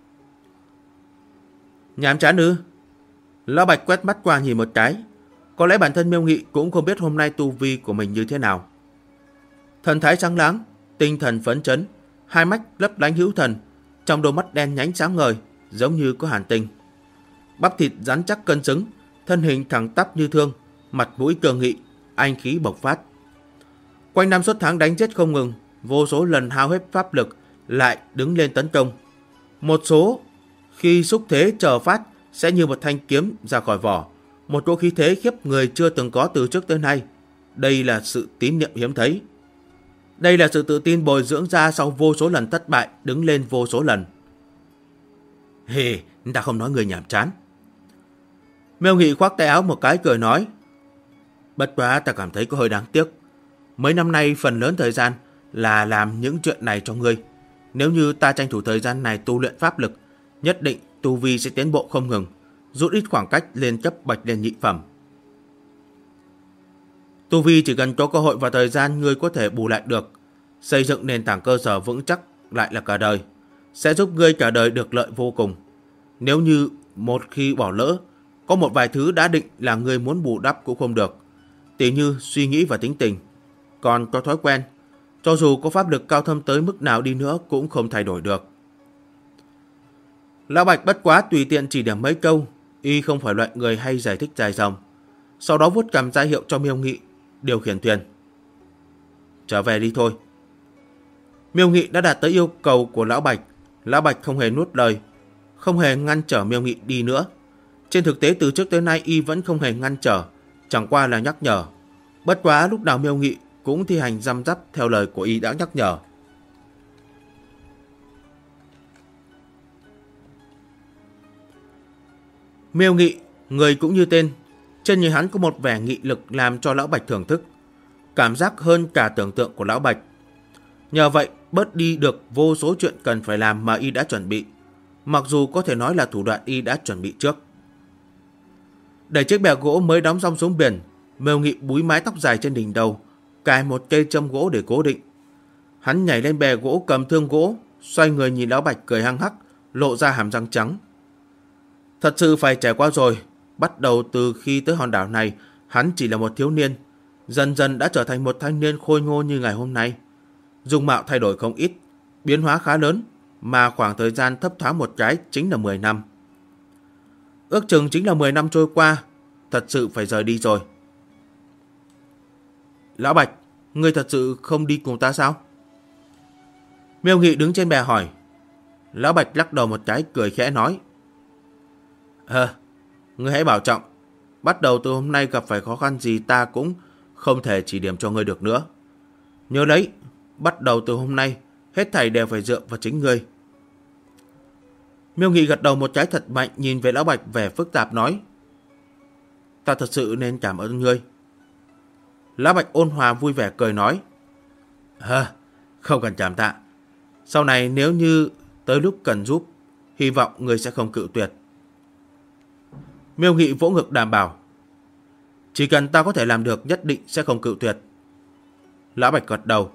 Nhàm chán ư? Lão Bạch quét mắt qua nhìn một cái, có lẽ bản thân Miêu Nghị cũng không biết hôm nay tu vi của mình như thế nào. Thần thái sáng láng, tinh thần phấn chấn, hai mắt lấp lánh hữu thần, trong đôi mắt đen nhánh sáng ngời, giống như có hàn tinh. Bắp thịt rắn chắc cân xứng, thân hình thẳng tắp như thương, mặt mũi cường nghị, anh khí bộc phát. Quanh năm suốt tháng đánh giết không ngừng, vô số lần hao hết pháp lực lại đứng lên tấn công. Một số khi xúc thế chờ phát sẽ như một thanh kiếm ra khỏi vỏ, một cỗ khí thế khiếp người chưa từng có từ trước tới nay. Đây là sự tín niệm hiếm thấy. Đây là sự tự tin bồi dưỡng ra sau vô số lần thất bại, đứng lên vô số lần. Hề, ta không nói người nhảm chán. Miêu Nghị khoác tay áo một cái cười nói. Bất quá ta cảm thấy có hơi đáng tiếc. Mấy năm nay phần lớn thời gian là làm những chuyện này cho ngươi. Nếu như ta tranh thủ thời gian này tu luyện pháp lực, nhất định tu vi sẽ tiến bộ không ngừng, rút ít khoảng cách lên cấp bạch đền nhị phẩm. Tu vi chỉ cần có cơ hội và thời gian ngươi có thể bù lại được. Xây dựng nền tảng cơ sở vững chắc lại là cả đời, sẽ giúp ngươi cả đời được lợi vô cùng. Nếu như một khi bỏ lỡ, có một vài thứ đã định là ngươi muốn bù đắp cũng không được, tỉ như suy nghĩ và tính tình. Còn có thói quen, cho dù có pháp lực cao thâm tới mức nào đi nữa cũng không thay đổi được. Lão Bạch bất quá tùy tiện chỉ điểm mấy câu, y không phải loại người hay giải thích dài dòng. Sau đó vuốt cằm ra hiệu cho Miêu Nghị điều khiển thuyền. Trở về đi thôi. Miêu Nghị đã đạt tới yêu cầu của Lão Bạch. Lão Bạch không hề nuốt lời, không hề ngăn trở Miêu Nghị đi nữa. Trên thực tế từ trước tới nay y vẫn không hề ngăn trở, chẳng qua là nhắc nhở. Bất quá lúc nào Miêu Nghị cũng thi hành răm rắp theo lời của y đã nhắc nhở. Miêu Nghị, người cũng như tên, trên người hắn có một vẻ nghị lực làm cho Lão Bạch thưởng thức, cảm giác hơn cả tưởng tượng của Lão Bạch. Nhờ vậy bớt đi được vô số chuyện cần phải làm mà y đã chuẩn bị, mặc dù có thể nói là thủ đoạn y đã chuẩn bị trước. Đẩy chiếc bè gỗ mới đóng xong xuống biển, Miêu Nghị búi mái tóc dài trên đỉnh đầu, cài một cây châm gỗ để cố định. Hắn nhảy lên bè gỗ cầm thương gỗ, xoay người nhìn Lão Bạch cười hăng hắc, lộ ra hàm răng trắng. Thật sự phải trải qua rồi. Bắt đầu từ khi tới hòn đảo này, hắn chỉ là một thiếu niên, dần dần đã trở thành một thanh niên khôi ngô như ngày hôm nay. Dung mạo thay đổi không ít, biến hóa khá lớn, mà khoảng thời gian thấp thoáng một cái chính là 10 năm. Ước chừng chính là 10 năm trôi qua, thật sự phải rời đi rồi. Lão Bạch, ngươi thật sự không đi cùng ta sao? Miêu Nghị đứng trên bè hỏi. Lão Bạch lắc đầu một cái cười khẽ nói. Ngươi hãy bảo trọng. Bắt đầu từ hôm nay gặp phải khó khăn gì ta cũng không thể chỉ điểm cho ngươi được nữa. Nhớ lấy, bắt đầu từ hôm nay, hết thảy đều phải dựa vào chính ngươi. Miêu Nghị gật đầu một cái thật mạnh, nhìn về Lão Bạch vẻ phức tạp nói. Ta thật sự nên cảm ơn ngươi. Lão Bạch ôn hòa vui vẻ cười nói. Không cần cảm tạ. Sau này nếu như tới lúc cần giúp, hy vọng ngươi sẽ không cự tuyệt. Miêu Nghị vỗ ngực đảm bảo. Chỉ cần ta có thể làm được, nhất định sẽ không cự tuyệt. Lão Bạch gật đầu.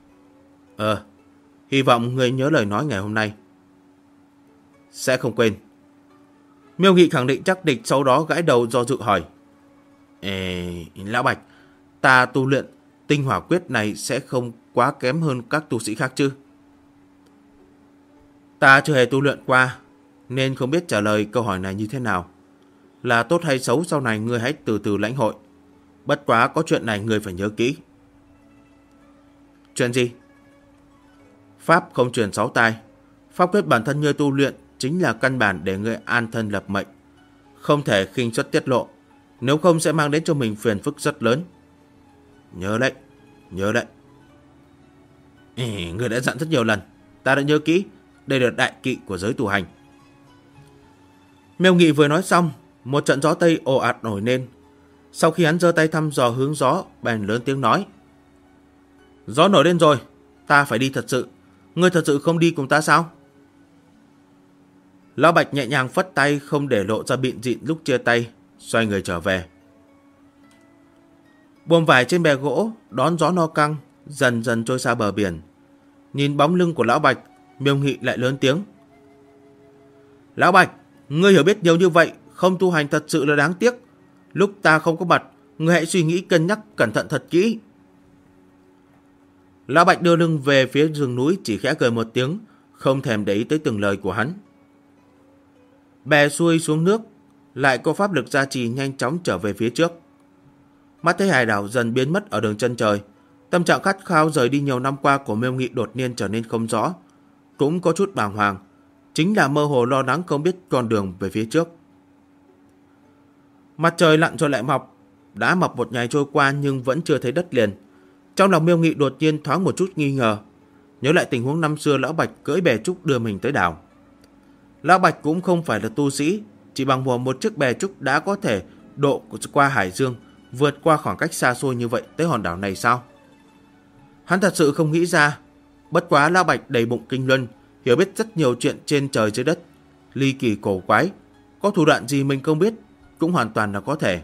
Hy vọng ngươi nhớ lời nói ngày hôm nay. Sẽ không quên. Miêu Nghị khẳng định chắc địch, sau đó gãi đầu do dự hỏi. Lão Bạch, ta tu luyện tinh hỏa quyết này sẽ không quá kém hơn các tu sĩ khác chứ? Ta chưa hề tu luyện qua, nên không biết trả lời câu hỏi này như thế nào. Là tốt hay xấu sau này ngươi hãy từ từ lãnh hội. Bất quá có chuyện này ngươi phải nhớ kỹ. Chuyện gì? Pháp không truyền 6 tai. Pháp quyết bản thân ngươi tu luyện chính là căn bản để ngươi an thân lập mệnh, không thể khinh suất tiết lộ, nếu không sẽ mang đến cho mình phiền phức rất lớn. Nhớ đấy, nhớ đấy. Ngươi đã dặn rất nhiều lần, ta đã nhớ kỹ. Đây là đại kỵ của giới tu hành. Miêu Nghị vừa nói xong, một trận gió tây ồ ạt nổi lên. Sau khi hắn giơ tay thăm dò hướng gió, bèn lớn tiếng nói. Gió nổi lên rồi, ta phải đi thật sự. Ngươi thật sự không đi cùng ta sao? Lão Bạch nhẹ nhàng phất tay, không để lộ ra bịn dịn lúc chia tay, xoay người trở về. Buồm vải trên bè gỗ đón gió no căng, dần dần trôi xa bờ biển. Nhìn bóng lưng của Lão Bạch, Miêu Nghị lại lớn tiếng. Lão Bạch, ngươi hiểu biết nhiều như vậy, không tu hành thật sự là đáng tiếc. Lúc ta không có mặt, ngươi hãy suy nghĩ cân nhắc cẩn thận thật kỹ. Lão Bạch đưa lưng về phía rừng núi, chỉ khẽ cười một tiếng, không thèm để ý tới từng lời của hắn. Bè xuôi xuống nước, lại có pháp lực gia trì nhanh chóng trở về phía trước. Mắt thấy hải đảo dần biến mất ở đường chân trời, tâm trạng khát khao rời đi nhiều năm qua của Miêu Nghị đột nhiên trở nên không rõ, cũng có chút bàng hoàng, chính là mơ hồ lo lắng không biết con đường về phía trước. Mặt trời lặn rồi lại mọc, đã mọc một ngày trôi qua nhưng vẫn chưa thấy đất liền. Trong lòng Miêu Nghị đột nhiên thoáng một chút nghi ngờ, nhớ lại tình huống năm xưa Lão Bạch cưỡi bè trúc đưa mình tới đảo. Lão Bạch cũng không phải là tu sĩ, chỉ bằng một chiếc bè trúc đã có thể độ qua hải dương, vượt qua khoảng cách xa xôi như vậy tới hòn đảo này sao? Hắn thật sự không nghĩ ra. Bất quá Lão Bạch đầy bụng kinh luân, hiểu biết rất nhiều chuyện trên trời dưới đất, ly kỳ cổ quái, có thủ đoạn gì mình không biết cũng hoàn toàn là có thể.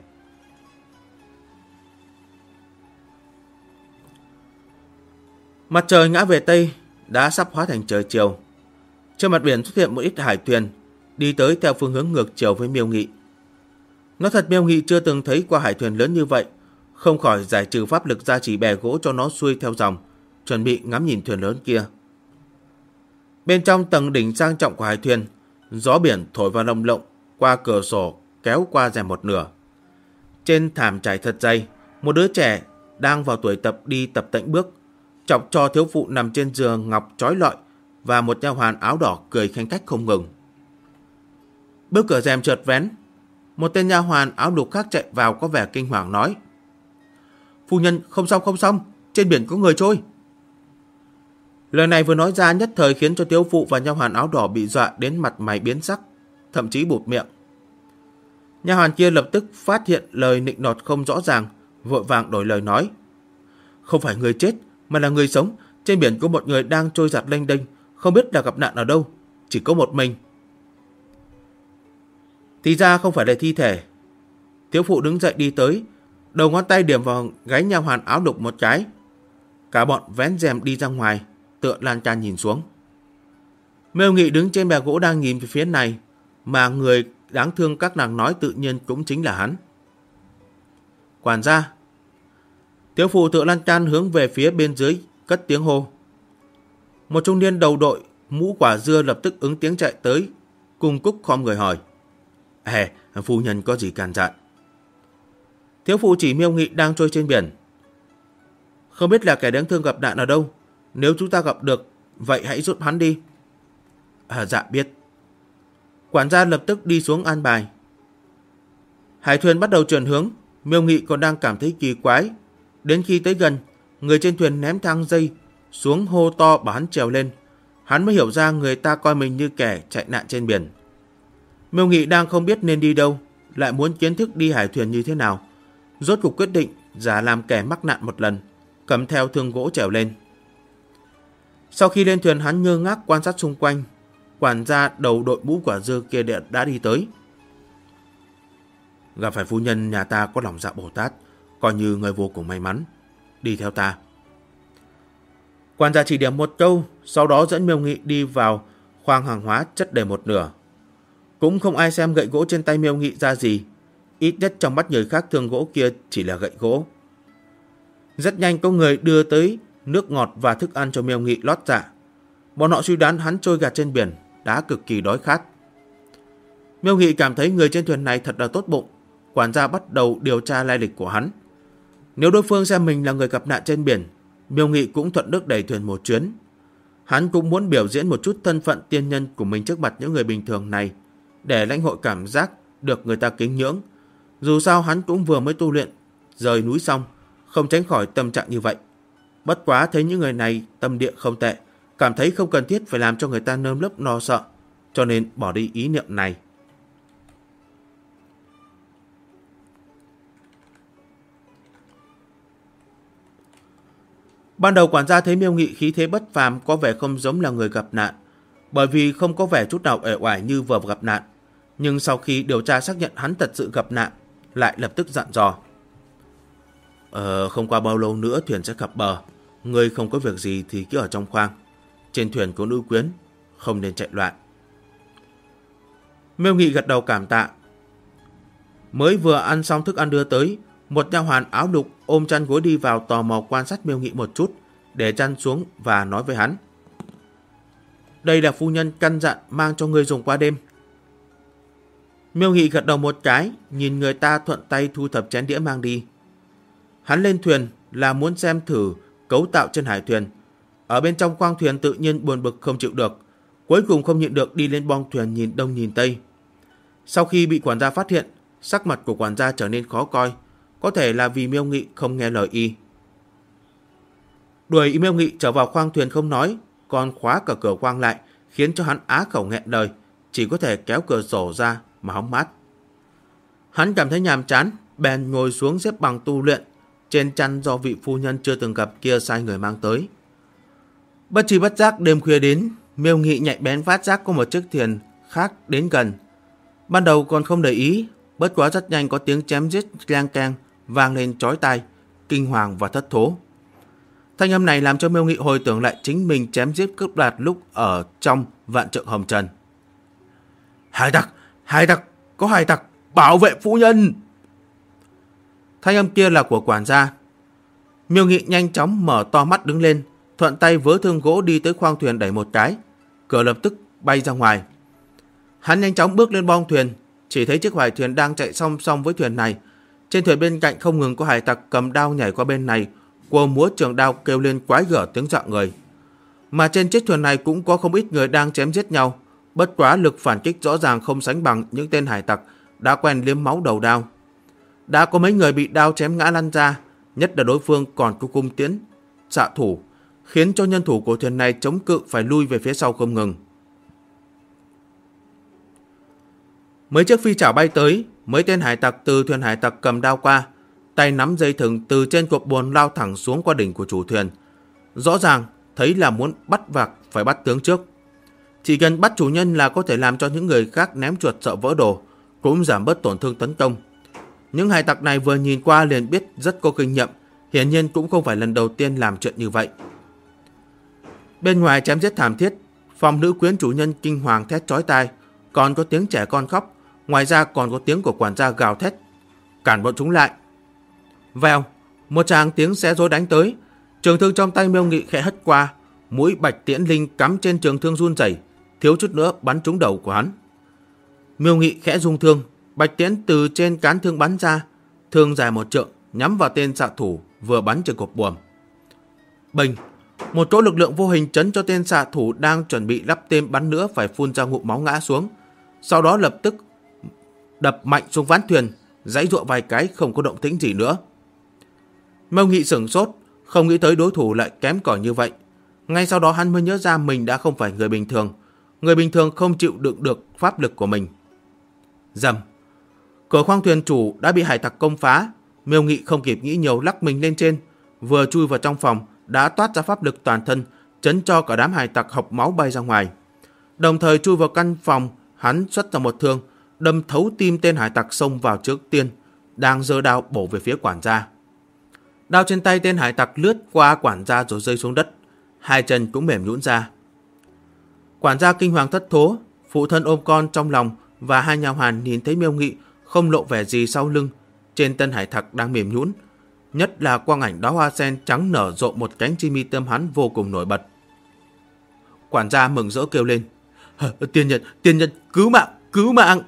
Mặt trời ngã về Tây, đã sắp hóa thành trời chiều. Trên mặt biển xuất hiện một ít hải thuyền, đi tới theo phương hướng ngược chiều với Miêu Nghị. Nói thật Miêu Nghị chưa từng thấy qua hải thuyền lớn như vậy, không khỏi giải trừ pháp lực ra chỉ bè gỗ cho nó xuôi theo dòng, chuẩn bị ngắm nhìn thuyền lớn kia. Bên trong tầng đỉnh sang trọng của hải thuyền, gió biển thổi vào lồng lộng, qua cửa sổ kéo qua rèm một nửa. Trên thảm trải thật dày, một đứa trẻ đang vào tuổi tập đi tập tễnh bước, chọc cho thiếu phụ nằm trên giường ngọc trói lọi và một nha hoàn áo đỏ cười khanh khách không ngừng. Bước cửa rèm chợt vén, một tên nha hoàn áo lục khác chạy vào có vẻ kinh hoàng nói: "Phu nhân, không xong, trên biển có người trôi." Lời này vừa nói ra nhất thời khiến cho thiếu phụ và nha hoàn áo đỏ bị dọa đến mặt mày biến sắc, thậm chí bụt miệng. Nha hoàn kia lập tức phát hiện lời nịnh nọt không rõ ràng, vội vàng đổi lời nói: "Không phải người chết mà là người sống, trên biển có một người đang trôi giạt lênh đênh, không biết là gặp nạn ở đâu, chỉ có một mình." Thì ra không phải là thi thể. Thiếu phụ đứng dậy đi tới, đầu ngón tay điểm vào gáy nha hoàn áo lục một cái. Cả bọn vén rèm đi ra ngoài, tựa lan can nhìn xuống. Miêu Nghị đứng trên bè gỗ đang nhìn về phía này, mà người đáng thương các nàng nói tự nhiên cũng chính là hắn. "Quản gia." Thiếu phụ tựa lan can hướng về phía bên dưới, cất tiếng hô. Một trung niên đầu đội, mũ quả dưa lập tức ứng tiếng chạy tới, cung cúc khom người hỏi: "Phu nhân có gì can dặn?" Thiếu phụ chỉ Miêu Nghị đang trôi trên biển: "Không biết là kẻ đáng thương gặp nạn ở đâu, nếu chúng ta gặp được, vậy hãy giúp hắn đi." "Dạ biết." Quản gia lập tức đi xuống an bài. Hải thuyền bắt đầu chuyển hướng, Miêu Nghị còn đang cảm thấy kỳ quái. Đến khi tới gần, người trên thuyền ném thang dây xuống hô to bảo hắn trèo lên. Hắn mới hiểu ra người ta coi mình như kẻ chạy nạn trên biển. Miêu Nghị đang không biết nên đi đâu, lại muốn kiến thức đi hải thuyền như thế nào. Rốt cuộc quyết định giả làm kẻ mắc nạn một lần, cầm theo thương gỗ trèo lên. Sau khi lên thuyền, hắn ngơ ngác quan sát xung quanh. Quản gia đầu đội mũ quả dưa kia đã đi tới. "Gặp phải phu nhân nhà ta có lòng dạ Bồ Tát, coi như người vô cùng may mắn. Đi theo ta." Quản gia chỉ điểm một câu, sau đó dẫn Miêu Nghị đi vào khoang hàng hóa chất đầy một nửa. Cũng không ai xem gậy gỗ trên tay Miêu Nghị ra gì, ít nhất trong mắt người khác thương gỗ kia chỉ là gậy gỗ. Rất nhanh có người đưa tới nước ngọt và thức ăn cho Miêu Nghị lót dạ. Bọn họ suy đoán hắn trôi gạt trên biển, đã cực kỳ đói khát. Miêu Nghị cảm thấy người trên thuyền này thật là tốt bụng. Quản gia bắt đầu điều tra lai lịch của hắn. Nếu đối phương xem mình là người gặp nạn trên biển, Miêu Nghị cũng thuận nước đẩy thuyền một chuyến. Hắn cũng muốn biểu diễn một chút thân phận tiên nhân của mình trước mặt những người bình thường này, để lãnh hội cảm giác được người ta kính ngưỡng. Dù sao hắn cũng vừa mới tu luyện rời núi xong, không tránh khỏi tâm trạng như vậy. Bất quá thấy những người này tâm địa không tệ, cảm thấy không cần thiết phải làm cho người ta nơm nớp lo sợ, cho nên bỏ đi ý niệm này. Ban đầu quản gia thấy Miêu Nghị khí thế bất phàm, có vẻ không giống là người gặp nạn, bởi vì không có vẻ chút nào uể oải như vừa gặp nạn. Nhưng sau khi điều tra xác nhận hắn thật sự gặp nạn, lại lập tức dặn dò: "Không qua bao lâu nữa thuyền sẽ cập bờ. Ngươi không có việc gì thì cứ ở trong khoang. Trên thuyền có nữ quyến, không nên chạy loạn." Miêu Nghị gật đầu cảm tạ. Mới vừa ăn xong thức ăn đưa tới, một nha hoàn áo lục ôm chăn gối đi vào, tò mò quan sát Miêu Nghị một chút, để chăn xuống và nói với hắn: "Đây là phu nhân căn dặn mang cho ngươi dùng qua đêm." Miêu Nghị gật đầu một cái, nhìn người ta thuận tay thu thập chén đĩa mang đi. Hắn lên thuyền là muốn xem thử cấu tạo trên hải thuyền. Ở bên trong khoang thuyền tự nhiên buồn bực không chịu được, cuối cùng không nhịn được đi lên boong thuyền nhìn đông nhìn tây. Sau khi bị quản gia phát hiện, sắc mặt của quản gia trở nên khó coi, có thể là vì Miêu Nghị không nghe lời y. Đuổi Miêu Nghị trở vào khoang thuyền không nói, còn khóa cả cửa khoang lại, khiến cho hắn á khẩu nghẹn lời, chỉ có thể kéo cửa sổ ra mà hóng mát. Hắn cảm thấy nhàm chán, bèn ngồi xuống xếp bằng tu luyện trên chăn do vị phu nhân chưa từng gặp kia sai người mang tới. Bất tri bất giác đêm khuya đến, Miêu Nghị nhạy bén phát giác có một chiếc thuyền khác đến gần. Ban đầu còn không để ý, bất quá rất nhanh có tiếng chém giết keng keng vang lên chói tai, kinh hoàng và thất thố. Thanh âm này làm cho Miêu Nghị hồi tưởng lại chính mình chém giết cướp đoạt lúc ở trong vạn trượng hồng trần. Hải tặc, có hải tặc, bảo vệ phu nhân. Thanh âm kia là của quản gia. Miêu Nghị nhanh chóng mở to mắt đứng lên, thuận tay vớ thương gỗ đi tới khoang thuyền đẩy một cái, cửa lập tức bay ra ngoài. Hắn nhanh chóng bước lên bong thuyền, chỉ thấy chiếc hoài thuyền đang chạy song song với thuyền này. Trên thuyền bên cạnh không ngừng có hải tặc cầm đao nhảy qua bên này, quơ múa trường đao kêu lên quái gở tiếng dọa người. Mà trên chiếc thuyền này cũng có không ít người đang chém giết nhau, bất quá lực phản kích rõ ràng không sánh bằng những tên hải tặc đã quen liếm máu đầu đao. Đã có mấy người bị đao chém ngã lăn ra, nhất là đối phương còn có cung tiễn xạ thủ, khiến cho nhân thủ của thuyền này chống cự phải lui về phía sau không ngừng. Mấy chiếc phi chảo bay tới, mấy tên hải tặc từ thuyền hải tặc cầm đao qua, tay nắm dây thừng từ trên cột buồm lao thẳng xuống qua đỉnh của chủ thuyền. Rõ ràng thấy là muốn bắt vạc phải bắt tướng trước. Chỉ cần bắt chủ nhân là có thể làm cho những người khác ném chuột sợ vỡ đồ, cũng giảm bớt tổn thương tấn công. Những hải tặc này vừa nhìn qua liền biết rất có kinh nghiệm, hiển nhiên cũng không phải lần đầu tiên làm chuyện như vậy. Bên ngoài chém giết thảm thiết, phòng nữ quyến chủ nhân kinh hoàng thét chói tai, còn có tiếng trẻ con khóc, ngoài ra còn có tiếng của quản gia gào thét: "Cản bọn chúng lại!" Vèo, một tràng tiếng xé rối đánh tới, trường thương trong tay Miêu Nghị khẽ hất qua, mũi bạch tiễn linh cắm trên trường thương run rẩy, thiếu chút nữa bắn trúng đầu của hắn. Miêu Nghị khẽ rung thương, bạch tiễn từ trên cán thương bắn ra, thương dài 1 trượng nhắm vào tên xạ thủ vừa bắn trên cột buồm. Bành, một cỗ lực lượng vô hình chấn cho tên xạ thủ đang chuẩn bị lắp tên bắn nữa phải phun ra ngụm máu ngã xuống, sau đó lập tức đập mạnh xuống ván thuyền, giãy giụa vài cái không có động tĩnh gì nữa. Miêu Nghị sửng sốt, không nghĩ tới đối thủ lại kém cỏi như vậy. Ngay sau đó hắn mới nhớ ra mình đã không phải người bình thường. Người bình thường không chịu đựng được pháp lực của mình. Rầm, cửa khoang thuyền chủ đã bị hải tặc công phá. Miêu Nghị không kịp nghĩ nhiều lắc mình lên trên, vừa chui vào trong phòng đã toát ra pháp lực toàn thân, chấn cho cả đám hải tặc hộc máu bay ra ngoài. Đồng thời chui vào căn phòng, hắn xuất ra một thương, đâm thấu tim tên hải tặc xông vào trước tiên, đang giơ đao bổ về phía quản gia. Đao trên tay tên hải tặc lướt qua quản gia rồi rơi xuống đất, hai chân cũng mềm nhũn ra. Quản gia kinh hoàng thất thố, phụ thân ôm con trong lòng và hai nha hoàn nhìn thấy Miêu Nghị không lộ vẻ gì sau lưng, trên tên hải tặc đang mềm nhũn, nhất là quang ảnh đóa hoa sen trắng nở rộ một cánh chim mi tâm hắn vô cùng nổi bật. Quản gia mừng rỡ kêu lên: Tiên nhân, cứu mạng!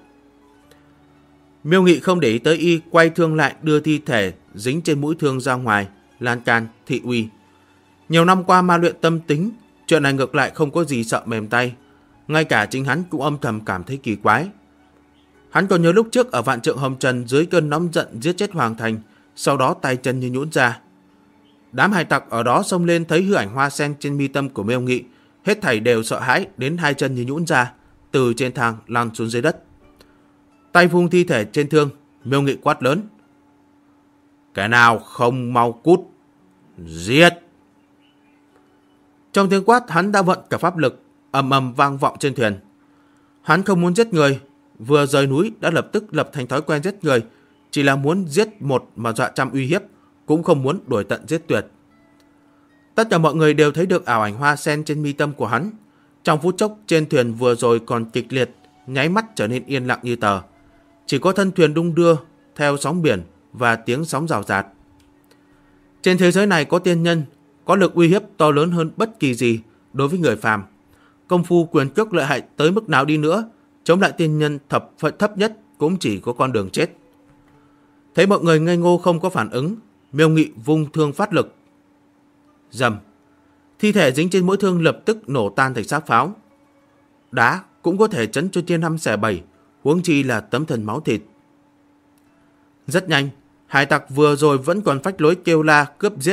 Miêu Nghị không để ý tới y, quay thương lại đưa thi thể dính trên mũi thương ra ngoài, lan can, thị uy. Nhiều năm qua ma luyện tâm tính, chuyện này ngược lại không có gì sợ mềm tay. Ngay cả chính hắn cũng âm thầm cảm thấy kỳ quái. Hắn còn nhớ lúc trước ở vạn trượng hồng trần dưới cơn nóng giận giết chết Hoàng Thành, sau đó tay chân như nhũn ra. Đám hải tặc ở đó xông lên thấy hư ảnh hoa sen trên mi tâm của Miêu Nghị, hết thảy đều sợ hãi đến hai chân như nhũn ra, từ trên thang lăn xuống dưới đất. Tay vung thi thể trên thương, Miêu Nghị quát lớn: "Cái nào không mau cút, giết!" Trong tiếng quát, hắn đã vận cả pháp lực, ầm ầm vang vọng trên thuyền. Hắn không muốn giết người, vừa rời núi đã lập tức lập thành thói quen giết người, chỉ là muốn giết một mà dọa trăm uy hiếp, cũng không muốn đuổi tận giết tuyệt. Tất cả mọi người đều thấy được ảo ảnh hoa sen trên mi tâm của hắn. Trong phút chốc trên thuyền vừa rồi còn kịch liệt, nháy mắt trở nên yên lặng như tờ. Chỉ có thân thuyền đung đưa theo sóng biển và tiếng sóng rào rạt. Trên thế giới này có tiên nhân, có lực uy hiếp to lớn hơn bất kỳ gì đối với người phàm. Công phu quyền cước lợi hại tới mức nào đi nữa, chống lại tiên nhân thấp nhất cũng chỉ có con đường chết. Thấy mọi người ngây ngô không có phản ứng, Miêu Nghị vung thương phát lực. Rầm, thi thể dính trên mũi thương lập tức nổ tan thành xác pháo. Đá cũng có thể chấn cho chia năm xẻ bảy, huống chi là tấm thân máu thịt. Rất nhanh, hải tặc vừa rồi vẫn còn phách lối kêu la cướp giết,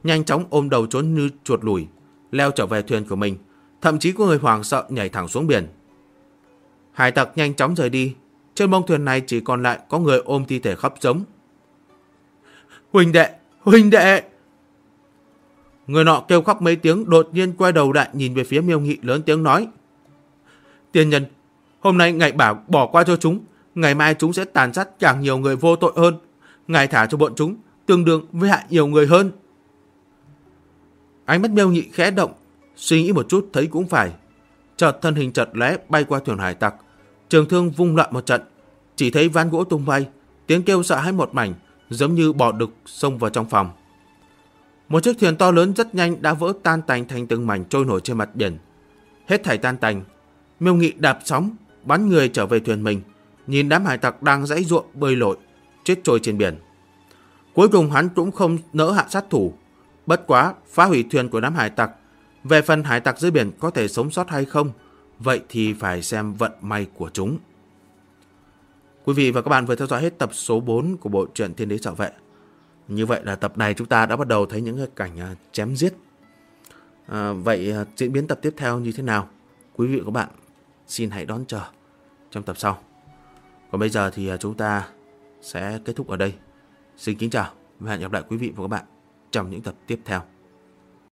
nhanh chóng ôm đầu trốn như chuột lùi, leo trở về thuyền của mình. Thậm chí có người hoảng sợ nhảy thẳng xuống biển. Hải tặc nhanh chóng rời đi. Trên bông thuyền này chỉ còn lại có người ôm thi thể khóc giống. Huynh đệ! Huynh đệ! Người nọ kêu khóc mấy tiếng, đột nhiên quay đầu lại nhìn về phía Miêu Nghị, lớn tiếng nói: Tiên nhân, hôm nay ngài bảo bỏ qua cho chúng, ngày mai chúng sẽ tàn sát càng nhiều người vô tội hơn. Ngài thả cho bọn chúng, tương đương với hại nhiều người hơn. Ánh mắt Miêu Nghị khẽ động, suy nghĩ một chút thấy cũng phải. Chợt thân hình chợt lóe bay qua thuyền hải tặc, trường thương vung loạn một trận, chỉ thấy ván gỗ tung bay, tiếng kêu sợ hãi một mảnh, giống như bò đực xông vào trong phòng. Một chiếc thuyền to lớn rất nhanh đã vỡ tan tành thành từng mảnh trôi nổi trên mặt biển. Hết thảy tan tành, Miêu Nghị đạp sóng bắn người trở về thuyền mình, nhìn đám hải tặc đang giãy giụa bơi lội chết trôi trên biển. Cuối cùng hắn cũng không nỡ hạ sát thủ, bất quá phá hủy thuyền của đám hải tặc. Về phần hải tặc dưới biển có thể sống sót hay không, vậy thì phải xem vận may của chúng. Quý vị và các bạn vừa theo dõi hết tập số 4 của bộ truyện Thiên Đế Sợ Vệ. Như vậy là tập này chúng ta đã bắt đầu thấy những cái cảnh chém giết. Vậy diễn biến tập tiếp theo như thế nào? Quý vị và các bạn xin hãy đón chờ trong tập sau. Còn bây giờ thì chúng ta sẽ kết thúc ở đây. Xin kính chào và hẹn gặp lại quý vị và các bạn trong những tập tiếp theo.